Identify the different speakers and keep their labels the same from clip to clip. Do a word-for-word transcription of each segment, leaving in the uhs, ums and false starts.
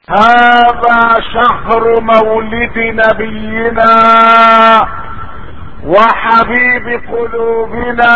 Speaker 1: هذا شهر مولد نبينا وحبيب قلوبنا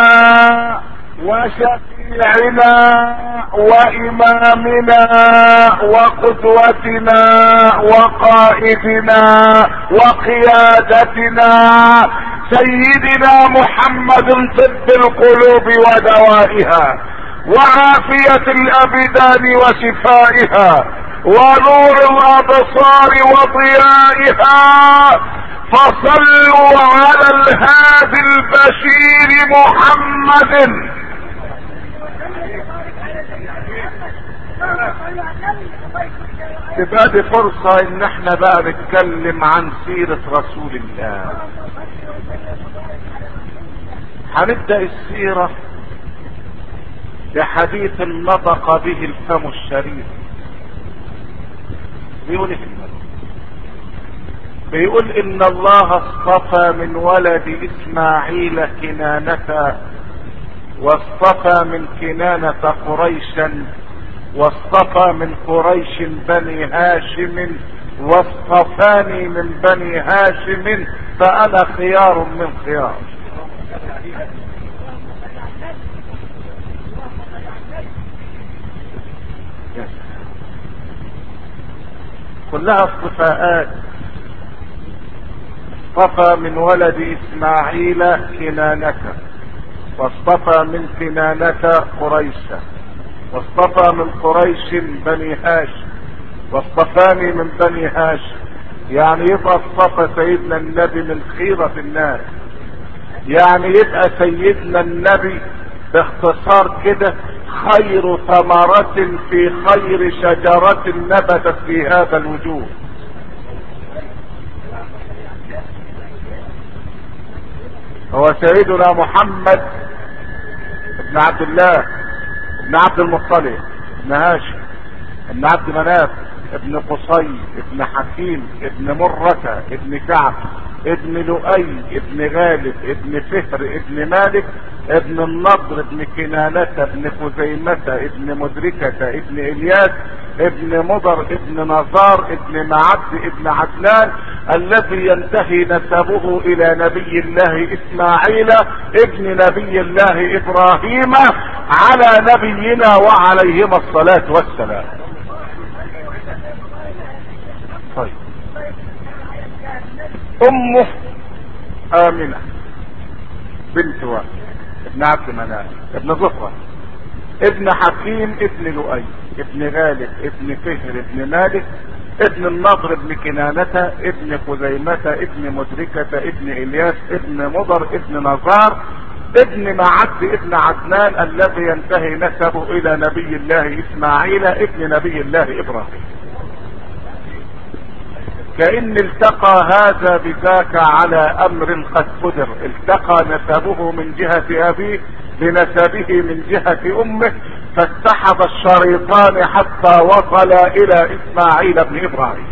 Speaker 1: وشفيعنا وامامنا وقدوتنا وقائدنا وقيادتنا سيدنا محمد طب القلوب ودوائها وعافية الابدان وشفائها ونور الابصار وضيائها. فصلوا على الهادي البشير محمد. تبقى دي فرصة ان احنا بقى نتكلم عن سيرة رسول الله. هنبدأ السيرة بحديث نطق به الفم الشريف. بيقول ايه؟ بيقول ان الله اصطفى من ولد اسماعيل كنانة، واصطفى من كنانة قريشا، واصطفى من قريش بني هاشم، واصطفاني من بني هاشم، فانا خيار من خيار. كلها اصطفاءات. اصطفى من ولد اسماعيل كنانة، واصطفى من كنانة قريشا، واصطفى من قريش بني هاشم، واصطفاني من بني هاشم. يعني يبقى اصطفى سيدنا النبي من خيرة الناس. يعني يبقى سيدنا النبي باختصار كده خير ثمرة في خير شجرة نبتت في هذا الوجود. هو سيدنا محمد ابن عبد الله ابن عبد المطلب ابن هاشم ابن عبد مناف ابن قصي ابن حكيم ابن مرة ابن كعب ابن لؤي ابن غالب ابن فهر ابن مالك ابن النضر ابن كنانة ابن خزيمة ابن مدركة ابن الياس ابن مضر ابن نزار ابن معد ابن عدنان، الذي ينتهي نسبه الى نبي الله اسماعيل ابن نبي الله ابراهيم على نبينا وعليهما الصلاة والسلام. طيب، امه امنة بنت وهب ابن عبد مناف ابن زهرة ابن حكيم ابن لؤي ابن غالب ابن فهر ابن مالك ابن النضر ابن كنانة ابن خزيمة ابن مدركة ابن الياس ابن مضر ابن نزار ابن معد ابن عدنان، الذي ينتهي نسبه الى نبي الله اسماعيل ابن نبي الله ابراهيم. كأن التقى هذا بذاك على امر قد قدر. التقى نسبه من جهة ابيه بنسبه من جهة امه، فاتحد الشريطان حتى وصل الى اسماعيل بن ابراهيم.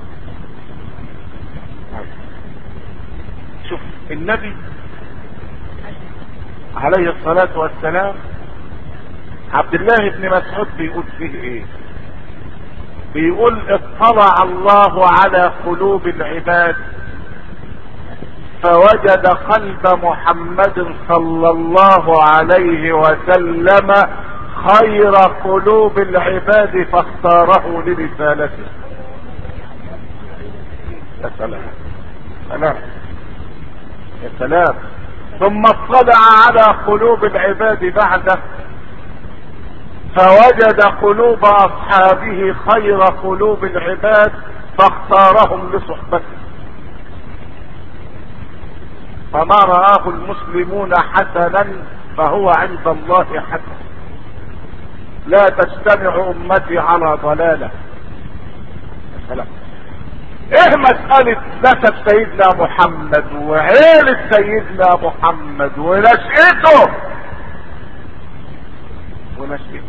Speaker 1: شوف النبي عليه الصلاة والسلام، عبد الله بن مسعود بيقول فيه ايه؟ بيقول اطلع الله على قلوب العباد فوجد قلب محمد صلى الله عليه وسلم خير قلوب العباد فاختاره لرسالته. يا سلام سلام يا سلام. ثم اطلع على قلوب العباد بعده فوجد قلوب اصحابه خير قلوب العباد فاختارهم لصحبته. فما رآه المسلمون حسنا فهو عند الله حسن. لا تجتمع امتي على ضلالة. السلام. ايه مسألة نسب سيدنا محمد وعيلة سيدنا محمد ونشأته ونشأته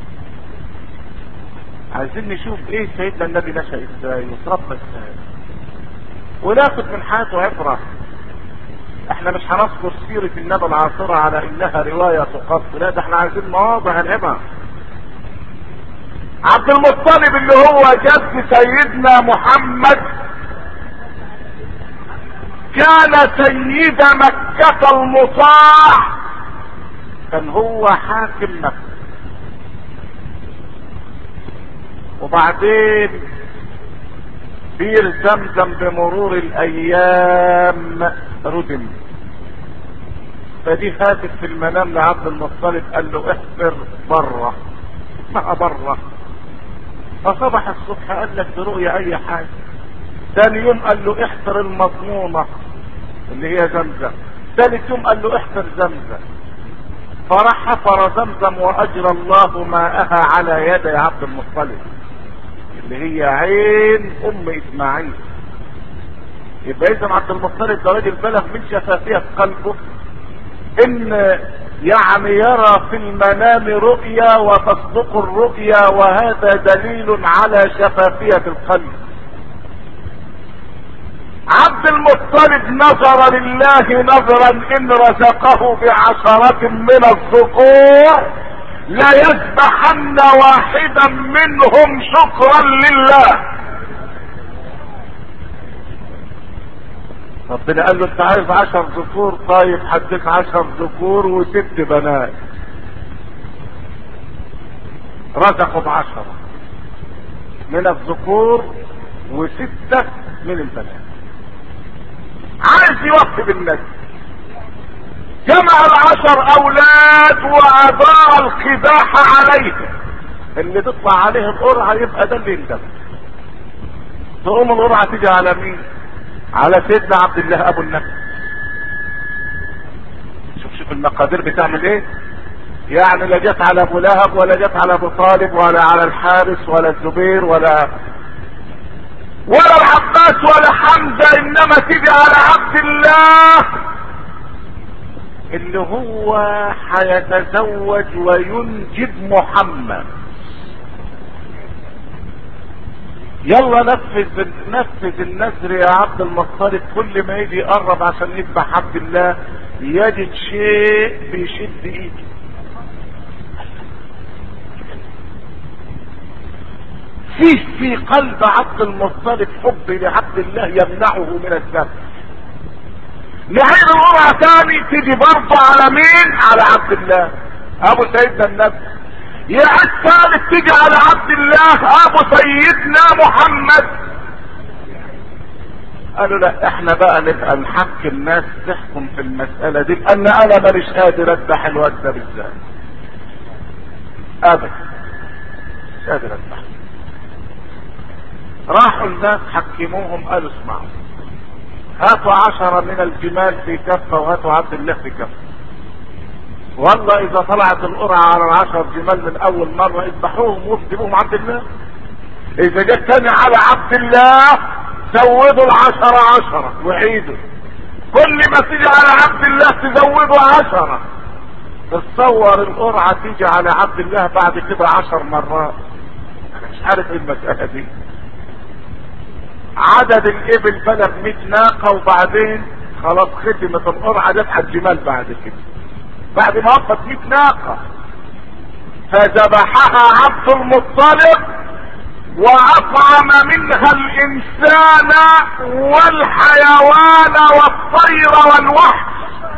Speaker 1: عايزين نشوف ايه سيدنا النبي نشأ ازاي وتربى ازاي وناخد من حياته عبرة. احنا مش هنذكر سيرة النبي العاصرة على انها رواية تقص، لا ده احنا عايزين مواضع العبر. عبد المطلب اللي هو جد سيدنا محمد كان سيد مكة المطاع، كان هو حاكم مكة. وبعدين بير زمزم بمرور الايام ردم، فدي خافت في المنام لعبد المطلب، قال له احفر بره ما بره. فصبح الصبح قال لك برؤية اي حاجة. ثاني يوم قال له احفر المضمونة اللي هي زمزم. ثالث يوم قال له احفر زمزم. فراح حفر زمزم واجرى الله ماءها على يدي عبد المطلب اللي هي عين ام اسماعيل. يبقى اذا عبد المطلب ده راجل بلغ من شفافية قلبه ان يعني يرى في المنام رؤيا وتصدق الرؤيا، وهذا دليل على شفافية القلب. عبد المطلب نظر لله نظرا ان رزقه بعشرة من الذكور لا يذبحن واحدا منهم شكرا لله. ربنا قال له انت عايز عشر ذكور، طيب هديك عشر ذكور وست بنات. رزقوا بعشرة من الذكور وستة من البنات. عايز يوفي بالناس، جمع العشر اولاد وادار القداح عليهم. اللي تطلع عليه القرعة يبقى ده اللي يندم. تقوم القرعة تيجي على مين؟ على سيدنا عبد الله ابو النبي. شوف شوف المقادير بتعمل ايه. يعني لا جت على ابو لهب ولا جت على ابو طالب ولا على الحارث ولا الزبير ولا ولا العباس ولا حمزة، انما تيجي على عبد الله اللي هو هيتزوج وينجب محمد. يلا نفذ نفذ النذر يا عبد المطلب. كل ما يجي يقرب عشان يذبح عبد الله يجد شيء بيشد ايده. فيه في قلب عبد المطلب حب لعبد الله يمنعه من الذبح. نعيد القرعة تاني تيجي برضه على مين؟ على عبد الله ابو سيدنا النبي. يعد ثالث تيجي على عبد الله ابو سيدنا محمد. قالوا لا احنا بقى نبقى نحكم الناس تحكم في المسألة دي، لان انا ماليش قادر اذبح الواد ده بالذات ابدا، مش قادر اذبح. راحوا الناس حكموهم قالوا اسمعوا، هاتوا عشرة من الجمال في كفة وهاتوا عبد الله في كفة. والله اذا طلعت القرعة على العشر جمال من اول مرة اذبحوهم واكتبوهم عبد الله. اذا جت تاني على عبد الله زودوا العشرة عشرة وعيدوا. كل ما تيجي على عبد الله تزودوا عشرة. تصور القرعة تيجي على عبد الله بعد كده عشر مرات. انا مش عارف ايه المسألة دي. عدد الابل بلغ مئة ناقة، وبعدين خلاص ختمت القرعة دفع الجمال بعد كده بعد ما وقفت مئة ناقة. فذبحها عبد المطلب واطعم منها الانسان والحيوان والطير والوحش.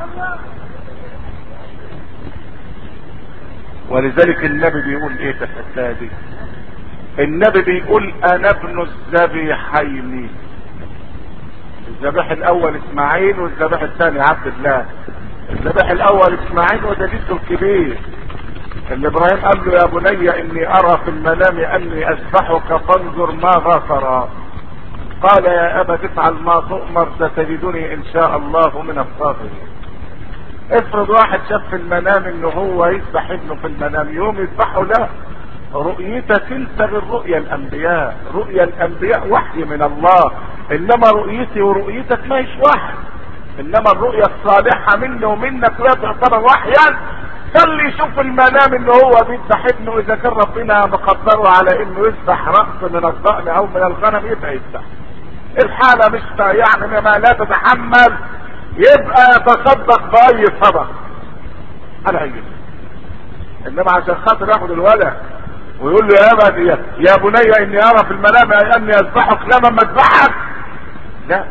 Speaker 1: ولذلك النبي بيقول ايه في الحكايه دي؟ النبي بيقول انا ابن الذبيحين. الذبيح الاول اسماعيل والذبيح الثاني عبد الله. الذبيح الاول اسماعيل وده جده الكبير اللي ابراهيم قال له يا بني اني ارى في المنام اني اذبحك فانظر ماذا ترى. قال يا ابا تفعل ما تؤمر ستجدني ان شاء الله من الصابرين. افرض واحد شاف في المنام انه هو يذبح ابنه في المنام يوم يذبحه، لا، رؤيتك انت غير رؤيا الانبياء. رؤيا الانبياء وحي من الله، انما رؤيتي ورؤيتك ما هيش وحي. انما الرؤيا الصالحة مني ومنك لا تعتبر وحيا. فاللي يشوف المنام انه هو بيذبح ابنه اذا كان ربنا مقدره على انه يذبح رأس من الضأن او من الغنم يبقى يذبح. الحالة مش يعني ما لا تتحمل يبقى يتصدق باي صدق على ايه. انما عشان خاطر ياخد الولد ويقول له يا ابا يا, يا بني اني ارى في المنام اني اذبحك، لما ما اذبحك. لا.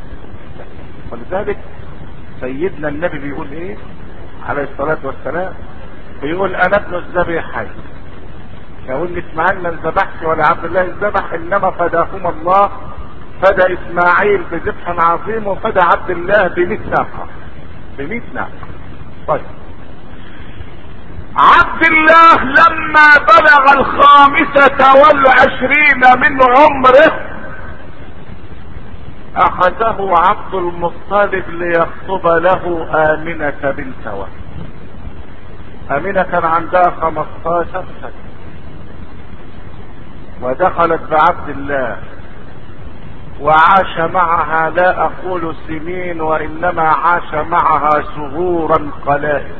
Speaker 1: ولذلك سيدنا النبي بيقول ايه عليه الصلاة والسلام؟ بيقول انا ابن الذبيحين، يقول لي اسماعيل ما ذبحش ولا عبد الله ذبح، انما فداهما الله، فدى اسماعيل بذبح عظيم وفدى عبد الله بمئة ناقة، بمئة ناقة. طيب عبد الله لما بلغ الخامسة والعشرين من عمره اخذه عبد المطلب ليخطب له آمنة بنت وهب. آمنة كان عندها خمستاشر سنة ودخلت بعبد الله وعاش معها، لا اقول سنين وانما عاش معها شهورا قلائل.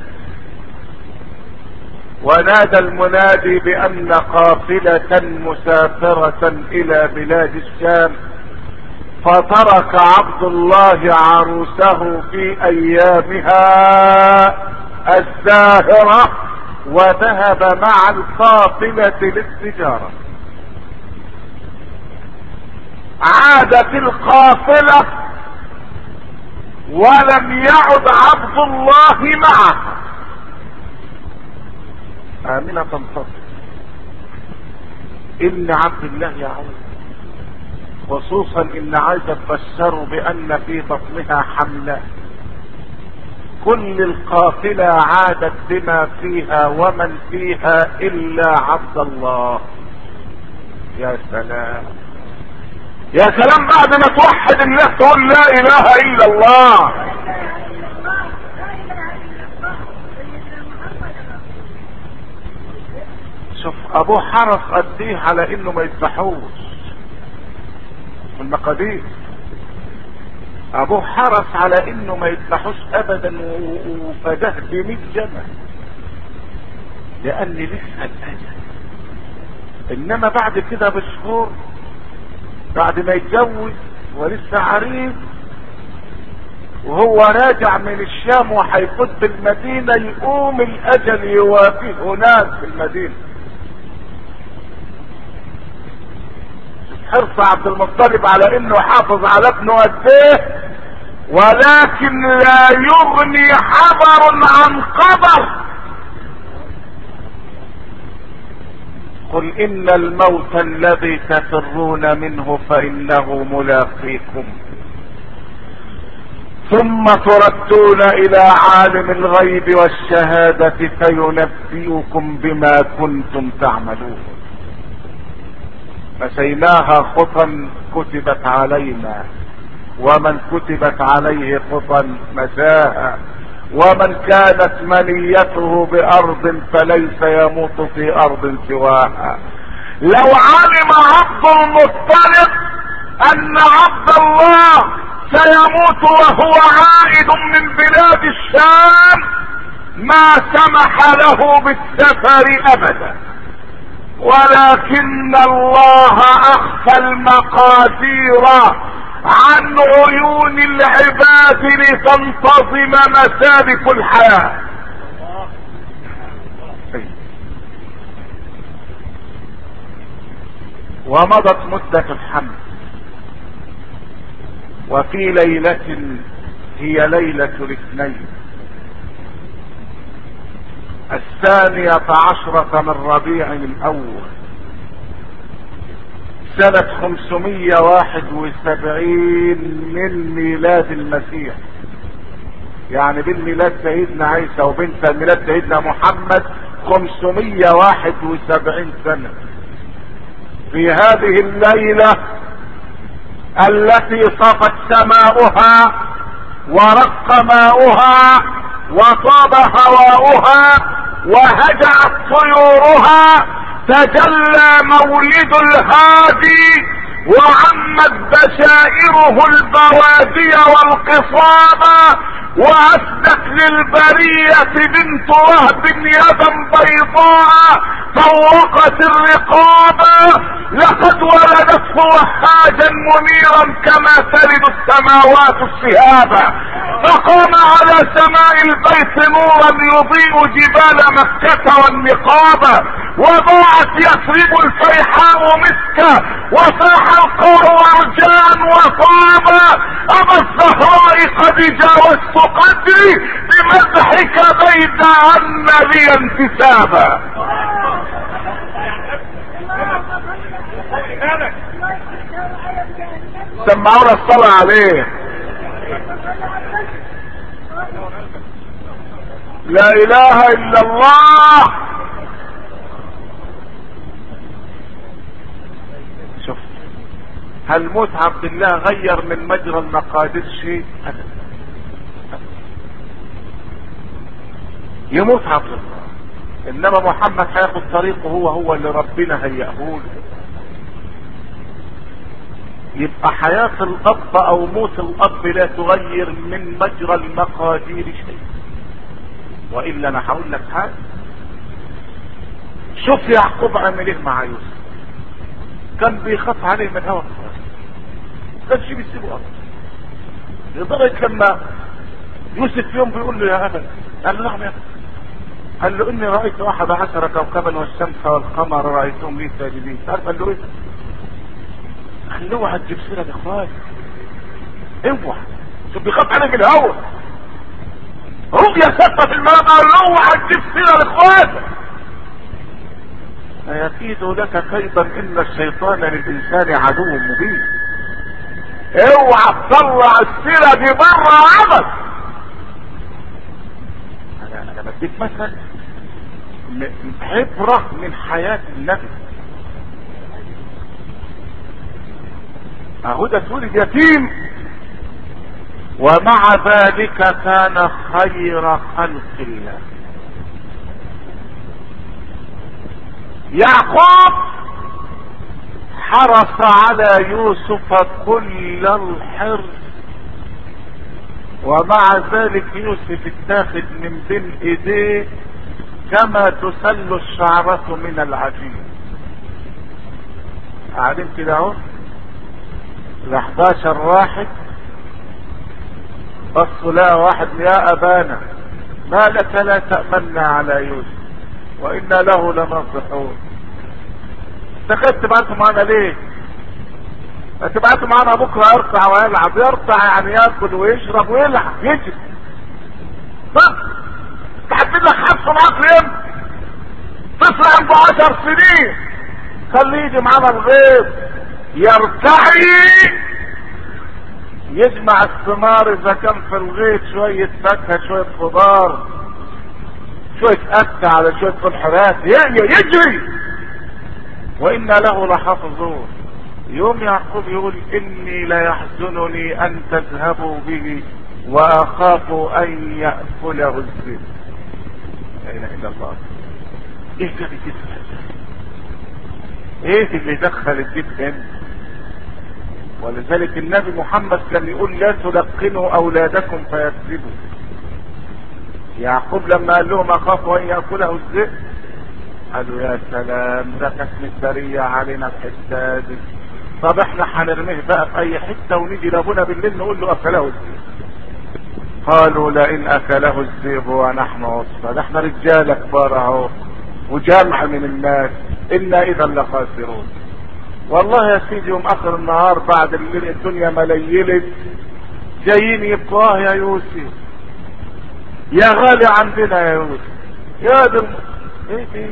Speaker 1: ونادى المنادي بان قافلة مسافرة الى بلاد الشام، فترك عبد الله عروسه في ايامها الزاهرة وذهب مع القافلة للتجارة. عادت القافلة ولم يعد عبد الله معها. آمنة تنتظر ان عبد الله يعود، خصوصا ان عايزة تبشروا بان في بطنها حملة. كل القافلة عادت بما فيها ومن فيها الا عبد الله. يا سلام يا سلام، بعد ما توحد الله تقول لا اله الا الله. شوف ابو حرس قديه على انه ما يذبحوش في المقادير. ابو حرس على انه ما يذبحوش ابدا وفداه بمئة جمل، لان لسه الاجل. انما بعد كده بشهور، بعد ما يتجوز ولسه عريس وهو راجع من الشام وهيفوت بالمدينة، يقوم الاجل يوافيه هناك في المدينة. حرص عبد المطلب على انه يحافظ على ابنه قد ايه، ولكن لا يغني حذر عن قدر. قل ان الموت الذي تفرون منه فانه ملاقيكم ثم تردون الى عالم الغيب والشهادة فينبئكم بما كنتم تعملون. فسيناها خطا كتبت علينا، ومن كتبت عليه خطا مساها، ومن كانت منيته بارض فليس يموت في ارض سواها. لو علم عبد المطلب ان عبد الله سيموت وهو عائد من بلاد الشام ما سمح له بالسفر ابدا، ولكن الله اخفى المقادير عن عيون العباد لتنتظم مسالك الحياة. ومضت مدة الحمل، وفي ليلة هي ليلة الاثنين الثانية عشرة من ربيع الاول سنة خمسمية واحد وسبعين من ميلاد المسيح، يعني بين ميلاد سيدنا عيسى وبين ميلاد سيدنا محمد خمسمية واحد وسبعين سنة. في هذه الليلة التي صفت سماؤها ورق ماؤها وطاب هواؤها وهجعت طيورها، تجلى مولد الهادي وعمت بشائره البوادي والقصابة، واسدت للبرية بنت وهب يدا بيضاء طوقت الرقابة، لقد ولدته وحاجا منيرا كما تلد السماوات الشهابة، فقام على سماء البيت نورا يضيء جبال مكة والنقابة، وضاعت يثرب الفيحاء مسكا وفاح القار ورجان وطاب. أما الزهراء قد جاوزت قدري بمدحك بيد عن لي انتسابا. سمعونا الصلاة عليه. لا اله الا الله. شوف، هل موت عبد الله غير من مجرى المقادير شيء؟ يموت عبد الله، انما محمد هياخد طريقه هو هو اللي ربنا هيأهوله. يبقى حياة الاب او موت الاب لا تغير من مجرى المقادير شيء. والا انا هقول لك حاجه. شوف يعقوب عمل ايه مع يوسف، كان بيخاف عليه من هوى كانش بيسيبه ابدا، لدرجه لما يوسف يوم بيقول له يا ابا، قال له نعم يا ابا، قال له اني رايت احد عشر كوكبا والشمس والقمر رايتهم لي ساجدين. تعرف قال له ايه؟ قال له اوعى تجيب سيره لاخواتك، اوعى. شوف بيخاف عليه من الهوى، رؤيا ثابته في المنام، قال له اوعى تجيب سيره لاخواتك فيكيد لك كيدا ان الشيطان للانسان عدو مبين. اوعى تطلع السيره دي بره عمل. انا انا بديك مثلا عبره من حياه النبي. اهو ده ولد يتيم ومع ذلك كان خير خلق الله. يعقوب حرص على يوسف كل الحرص، ومع ذلك يوسف اتاخد من بين ايديه كما تسل الشعرة من العجين. قاعدين كده اهو الحداشر واحد بصوا لها واحد، يا ابانا ما لك لا تأمنا على يوسف وإنا له لناصحون. تخيل تبعتوا معنا ليه؟ تبعتوا معنا بكره يرتع ويلعب. يرتع يعني ياكل ويشرب ويلعب يجري. بس تحدد لك حفظ معاك ليه؟ طفل عنده عشر سنين خليه يجي معانا الغيط يرتعي، يجمع الثمار اذا كان في الغيط شوية فاكهة شوية خضار شوية أكل على شوية فلحرات يجري. وإنا له لحافظون. يوم يعقوب يقول إني لا يحزنني أن تذهبوا به وأخاف أن يأكله الذئب. لا إله إلا الله. إيه ده الذئب؟ إيه اللي دخل الذئب هنا؟ ولذلك النبي محمد كان يقول لا تلقنوا أولادكم فيكذبوا. يعقوب لما قال لهم اخاف ان ياكله الذئب قالوا يا سلام ده كانت مداريه علينا الحته دي، طب احنا هنرميه بقى في اي حته ونيجي لابونا بالليل نقول له اكله الذئب. قالوا لئن اكله الذئب ونحن عصبه، ده احنا رجاله كبار اهو وجمع من الناس، انا اذا لخاسرون. والله يا سيدي يوم اخر النهار بعد الليل الدنيا مليلت جايين يبقوا يا يوسف يا غالي عندنا يا يوسف يا دم ايه ايه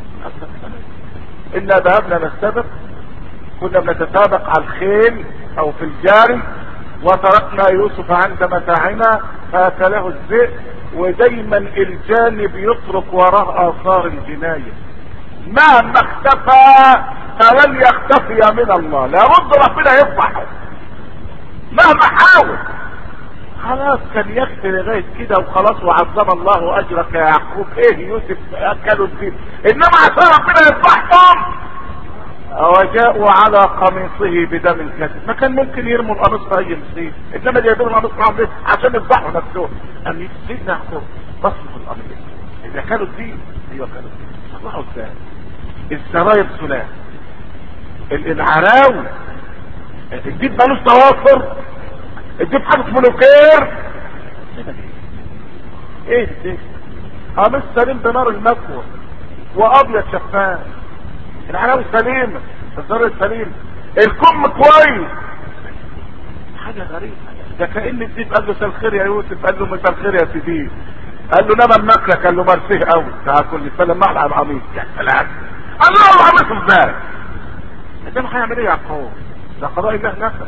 Speaker 1: انا ذهبنا نستبق، كنا بنتسابق على الخيل او في الجاري وتركنا يوسف عند متاعنا فاكله الذئب. ودايما الجانب يترك وراه اثار الجناية، مهما اختفى فلن يختفي من الله، لابد ربنا يفضحه مهما حاول. خلاص كان يكفي لغايه كده وخلاص، وعظم الله اجرك يا يعقوب. ايه يوسف اكلوا الذئب، انما عشان ربنا يفضحهم وجاءوا على قميصه بدم كذب. ما كان ممكن يرموا القميص في اي مصير، انما جايبين القميص معاهم ليه؟ عشان يفضحوا نفسهم. قام سيدنا يعقوب بص في القميص، اذا كانوا الذئب ايوه كانوا الذئب. طلعوا ازاي؟ السراير سلام العراوي، الذئب مالوش توافر، الذئب حاطط ملوكير. ايه ده؟ قميص سليم بنار المكوى وابيض شفاف، العناوي سليمه، الزر سليم، الكم كويس. حاجه غريبه. ده كأن الديب قال له مساء الخير يا يوسف، قال له مساء الخير يا سيدي، قال له نبى المكلة، قال له مرسيه قوي، تعال كل سلام مع القميص. يا سلام، قال له القميص ازاي؟ ده هيعمل ايه يا يعقوب؟ ده قضاء الله نفسه.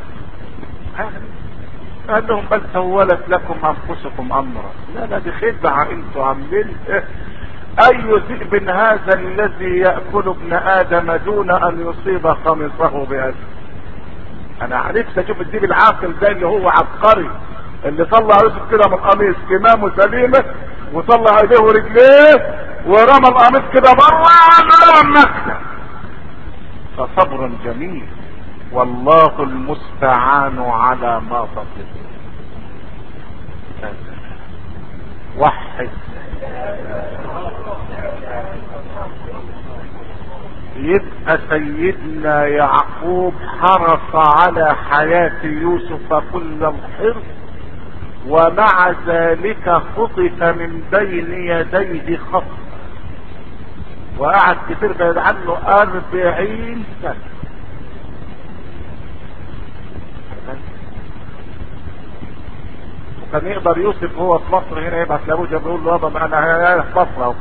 Speaker 1: قال لهم بل سولت لكم انفسكم امرا. لا لا دي خدعه انتوا عاملين ايه؟ اي ذئب هذا الذي ياكل ابن ادم دون ان يصيب قميصه بأذى. انا عرفت اشوف الديب العاقل ده اللي هو عبقري، اللي طلع يوسف كده من القميص كمامه سليمه، وطلع ايديه ورجليه ورمى القميص كده بره رمى النخله. فصبر جميل، والله المستعان على ما تصفون. وحد. يبقى سيدنا يعقوب حرص على حياة يوسف كل الحرص، ومع ذلك خطف من بين يديه خطف، وقعد كتير بعيد عنه أربعين سنة. وكان يقدر يوسف هو في مصر هنا يبعث لابوه يقول له يابا انا في مصر اهو،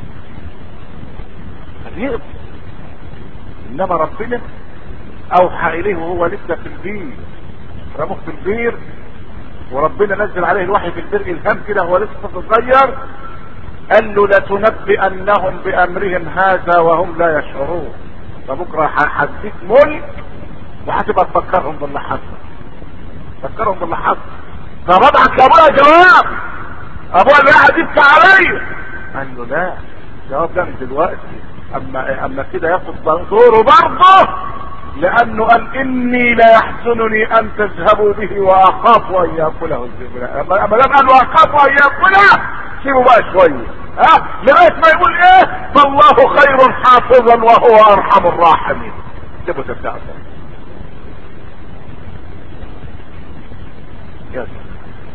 Speaker 1: كان يقدر. انما ربنا اوحى اليه وهو لسه في البير، رموه في البير، وربنا نزل عليه الوحي في البر الهام كده، هو لسه صغير، قال له لتنبئنهم بامرهم هذا وهم لا يشعرون. فبكره هديك ملك وهتبقى تفكرهم باللي حصل، تفكرهم باللي حصل. فبضحك لابويا جواب، ابويا اللي قاعد يبكي عليا. قال له لا، جواب ده من دلوقتي، اما اما كده ياخد دوره برضه، لانه قال اني لا يحزنني ان تذهبوا به واخاف ان ياكله الذئب. اما اما قال واخاف ان ياكله، سيبوا بقى شويه، ها لغايه ما يقول ايه؟ فالله خير حافظا وهو ارحم الراحمين. سيبوا تبدأ يا سلام.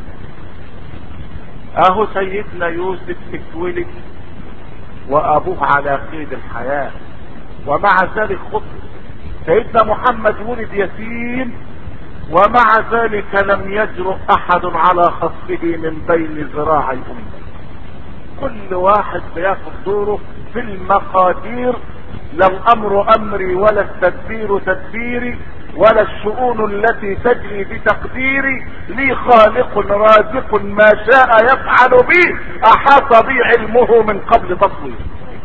Speaker 1: اهو سيدنا يوسف اتولد وابوه على قيد الحياة، ومع ذلك خطب. سيدنا محمد ولد يتيم، ومع ذلك لم يجرؤ احد على خطفه من بين ذراعي امه. كل واحد بياخد دوره في المقادير، لا الامر امري ولا التدبير تدبيري ولا الشؤون التي تجري بتقديري، لي خالق رازق ما شاء يفعل بي، احاط بي علمه من قبل تصوير.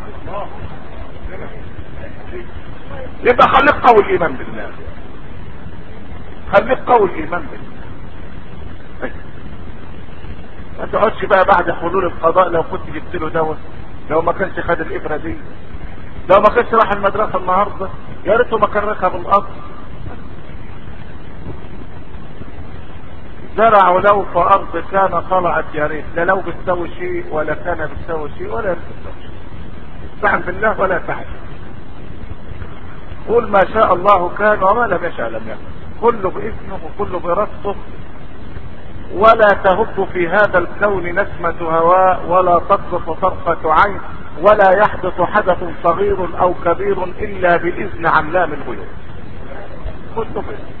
Speaker 1: يبقى خليك قوي الايمان بالله، خليك قوي الايمان بالله. ما تقعدش بقى بعد حلول القضاء لو كنت جبت له دواء، لو ما كانش خد الابره دي، لو ما كانش راح المدرسه النهارده، يا ريته ما كان ركب القطر. زرع لو في ارض كان طلعت يا ريت، لا لو بتسوي شيء ولا كان بتسوي شيء ولا بتسوي شيء. استعن بالله ولا تعجل، قل ما شاء الله كان وما لم يشاء لم يكن، كله باذنه وكله براسه. ولا تهب في هذا الكون نسمة هواء، ولا تقذف طرفة عين، ولا يحدث حدث صغير او كبير الا باذن علام الغيوب، كله باذن.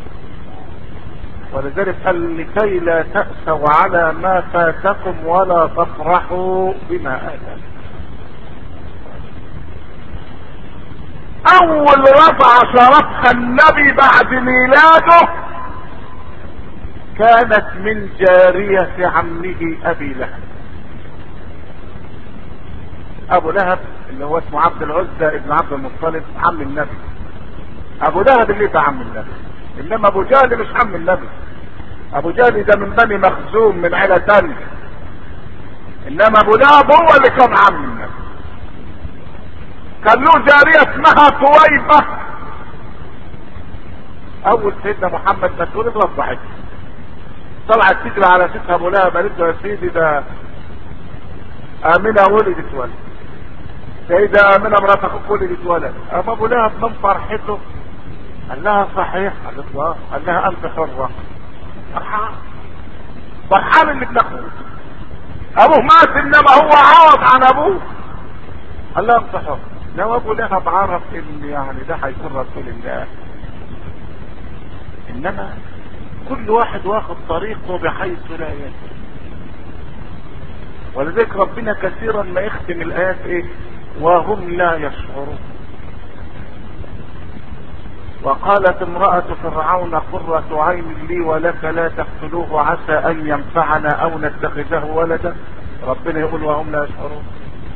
Speaker 1: ولذلك قال لكي لا تأسوا على ما فاتكم ولا تفرحوا بما آتاكم. اول رفعة شرفها النبي بعد ميلاده كانت من جارية عمه ابي لهب. ابو لهب اللي هو اسمه عبد العزى ابن عبد المطلب عم النبي. ابو لهب اللي ده عم النبي، انما ابو جهل مش عم النبي. ابو جهل ده من بني مخزوم من عيلة تانية، انما ابو لهب هو اللي كان عم النبي. كان له جارية اسمها طويبة. اول سيدنا محمد ما اتولد وضحت، طلعت تجري على ستها ابو لهب، قالت له يا سيدي ده امنه ولدت ولد، سيدة امنه مرات اخوك ولدت ولد. اما ابو لهب من فرحته قال لها صحيح، قالت له قال لها انت حرة. فرحان فرحان اللي ابن اخوه ابوه مات، انما هو عوض عن ابوه. قال له انصحه. لو ابو لهب عرف ان يعني ده هيكون رسول الله. انما كل واحد واخد طريقه بحيث لا يدري. ولذلك ربنا كثيرا ما يختم الايات ايه؟ وهم لا يشعرون. وقالت امرأة فرعون قرة عين لي ولك لا تقتلوه عسى ان ينفعنا او نتخذه ولدا. ربنا يقول وهم لا يشعرون.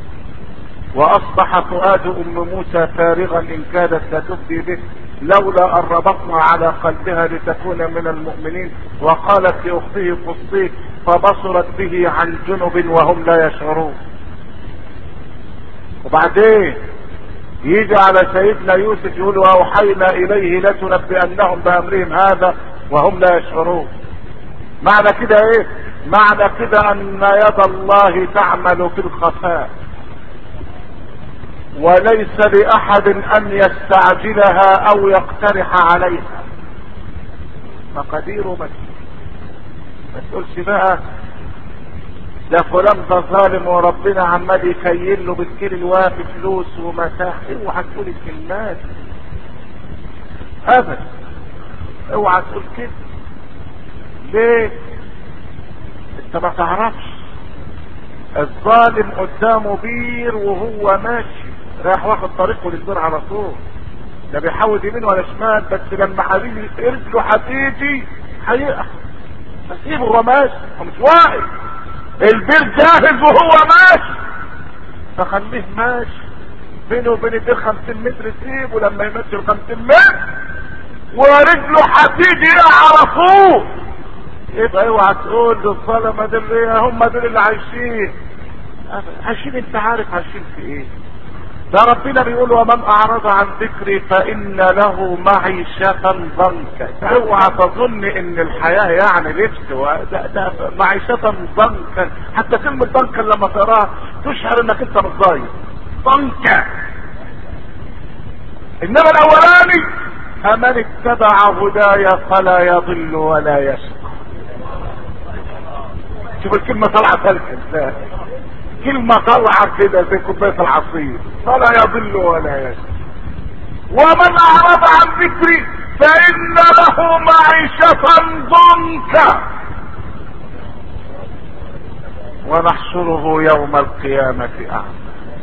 Speaker 1: واصبح فؤاد ام موسى فارغا ان كادت لتبدي به لولا ان ربطنا على قلبها لتكون من المؤمنين. وقالت لاخته قصيه فبصرت به عن جنب وهم لا يشعرون. وبعدين يجي على سيدنا يوسف يقول واوحينا اليه لتنبئنهم بامرهم هذا وهم لا يشعرون. معنى كده ايه؟ معنى كده ان يد الله تعمل في الخفاء، وليس لاحد ان يستعجلها او يقترح عليها. مقاديره بس. ما تقولش بقى ده فلان ده ظالم وربنا عمال يكيل له بالكيل الوافي فلوس ومتاع. اوعى تقول الكلمات ابدا، اوعى تقول كده. ليه؟ انت ما تعرفش. الظالم قدامه بير وهو ماشي رايح واخد طريقه للبير على طول، لا بيحاول يمين ولا شمال. بس لما حبيبي رجله هتيجي هيقع، سيبه هو ماشي، هو مش واقف. البير جاهز وهو ماشي، فخليه ماشي. بينه وبين البير خمسين متر، سيبه لما يمشي ال خمسين متر ورجله هتيجي على طول. يبقى اوعى تقول دول الظلمه دول هم دول اللي عايشين. عايشين انت عارف عايشين في ايه؟ ده ربنا بيقول ومن اعرض عن ذكري فان له معيشة ضنكا. اوعى تظن ان الحياة يعني لبس. ده, ده معيشة ضنكا. حتى كلمة ضنكا لما تقراها تشعر انك انت متضايق. ضنكا. انما الاولاني فمن اتبع هداي فلا يضل ولا يشقى. شوف الكلمة طالعة سلكة ازاي. كلمة طالعة كده زي كوباية العصير. فلا يضل ولا يشقى. ومن اعرض عن ذكري فان له معيشة ضنكا ونحشره يوم القيامة اعمى.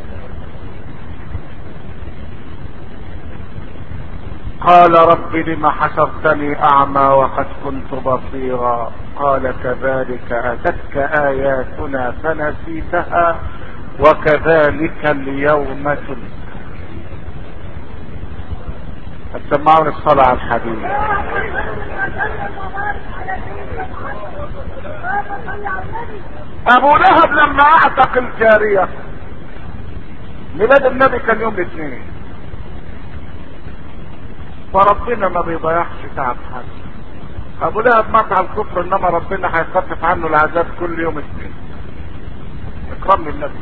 Speaker 1: قال رب لم حشرتني اعمى وقد كنت بصيرا. قال كذلك اتتك اياتنا فنسيتها وكذلك اليوم تنسى. سمعوني الصلاة على الحبيب. ابو لهب لما اعتق الجارية، ميلاد النبي كان يوم الاثنين، فربنا ما بيضيعش تعب حد. ابو لهب مات على الكفر، انما ربنا هيخفف عنه العذاب كل يوم اثنين اكرام للنبي.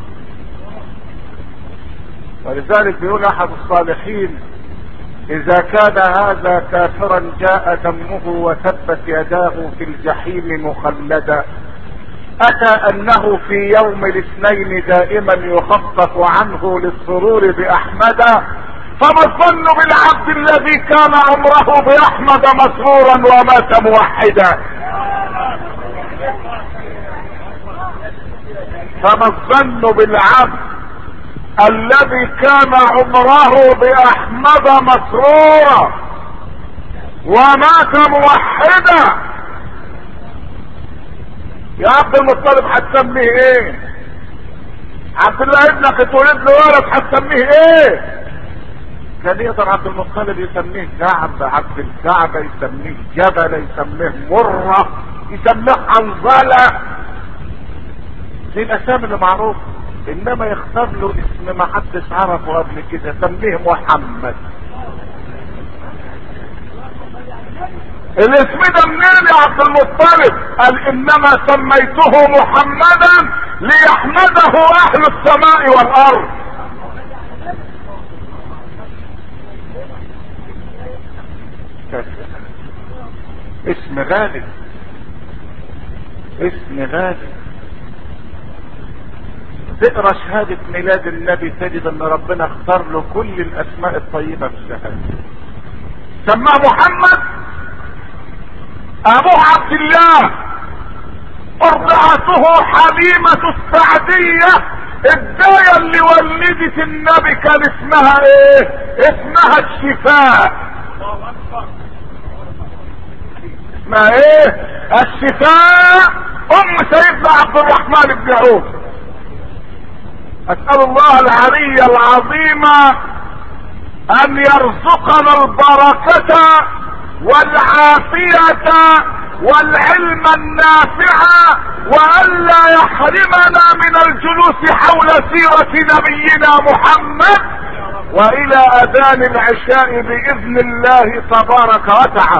Speaker 1: ولذلك بيقول احد الصالحين اذا كان هذا كافرا جاء دمه وثبت يداه في الجحيم مخلدا. اتى انه في يوم الاثنين دائما يخفف عنه للسرور باحمد. فما الظن بالعبد الذي كان عمره باحمد مسرورا ومات موحدا. فما الظن بالعبد الذي كان عمره باحمد مسرورا ومات موحدا. يا عبد المطلب هتسميه ايه؟ عبد الله ابنك اتولد له ولد هتسميه ايه؟ كان يقدر عبد المطلب يسميه كعب، عبد الكعبة يسميه جبل، يسميه مرة، يسميه حنظلة. دي الاسامي اللي معروفة. انما يختار له اسم ما حدش عرفه قبل كده، سميه محمد. الاسم ده منين يا عبد المطلب؟ قال انما سميته محمدا ليحمده اهل السماء والارض. اسم غالي، اسم غالي. تقرا شهادة ميلاد النبي تجد ان ربنا اختار له كل الاسماء الطيبة في الشهادة. سماه محمد، ابوه عبد الله، ارضعته حليمة السعدية، الداية اللي ولدت النبي كان اسمها ايه؟ اسمها الشفاء. اسمها ايه؟ الشفاء، ام سيدنا عبد الرحمن بن عوف. اسأل الله العلي العظيم ان يرزقنا البركة والعافية والعلم النافع، والا يحرمنا من الجلوس حول سيرة نبينا محمد، والى اذان العشاء باذن الله تبارك وتعالى.